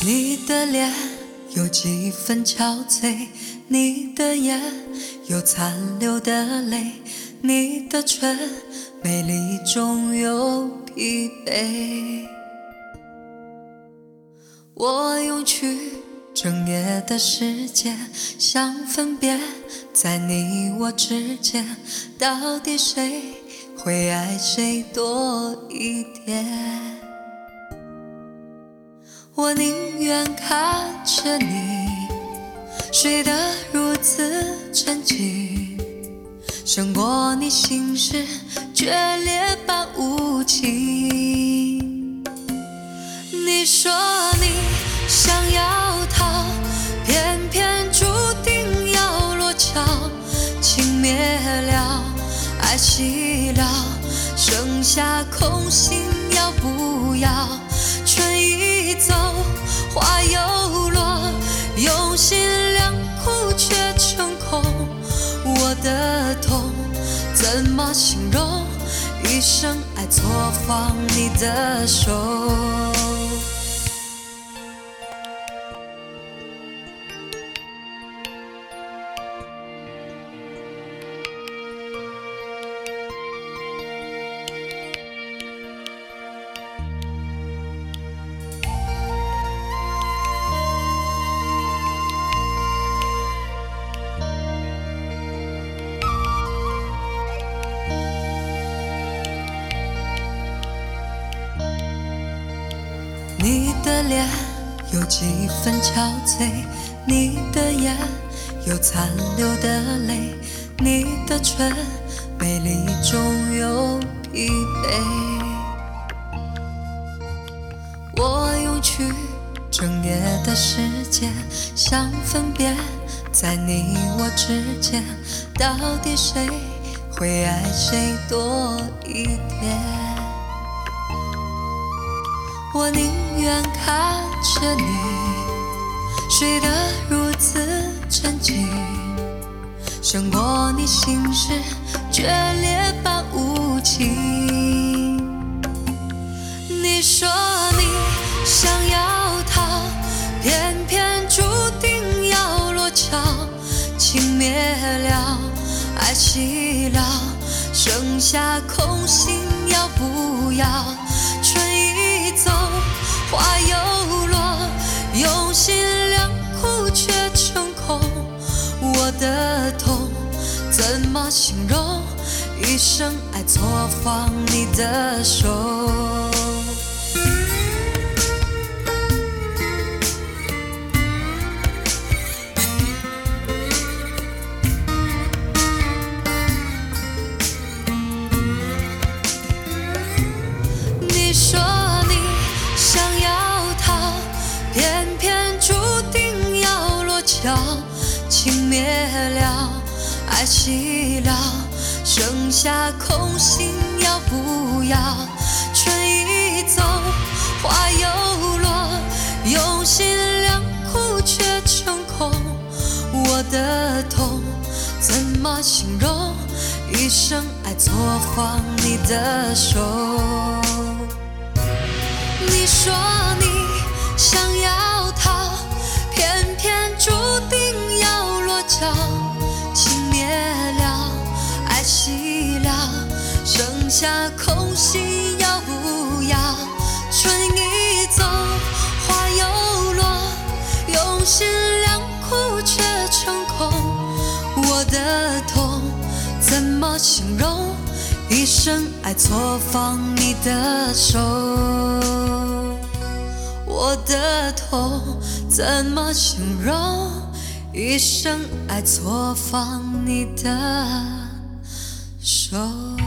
你的脸有几分憔悴，你的眼有残留的泪，你的唇美丽中有疲惫。我用去整夜的时间，想分辨在你我之间，到底谁会爱谁多一点。我宁愿看着你睡得如此沉静，胜过你心事决裂般无情。你说你想要逃，偏偏注定要落脚，情灭了，爱熄了，剩下空心要不要？春已走，花又落，用心良苦却成空。我的痛怎么形容？一生爱错放你的手。你的脸有几分憔悴，你的眼有残留的泪，你的唇美丽中有疲惫。我用去整夜的时间，想分辨在你我之间，到底谁会爱谁多一点。我宁愿看着你睡得如此沉静，胜过你心事决裂般无情。你说你想要逃，偏偏注定要落脚，情灭了，爱熄了，剩下空心要不要？春已走，花又落，用心良苦却成空。我的痛怎么形容？一生爱错放你的手。你说你想要逃，偏偏注定要落脚，情灭了，爱熄了，剩下空心要不要？春已走，花又落，用心良苦却成空。我的痛怎么形容？一生爱错放你的手。你说你想要逃，偏偏注定要落脚，情灭了，爱熄了，剩下空心要不要？春已走，花又落，用心良苦却成空。我的痛怎么形容？一生爱错放你的手。我的痛怎么形容？一生爱错放你的手。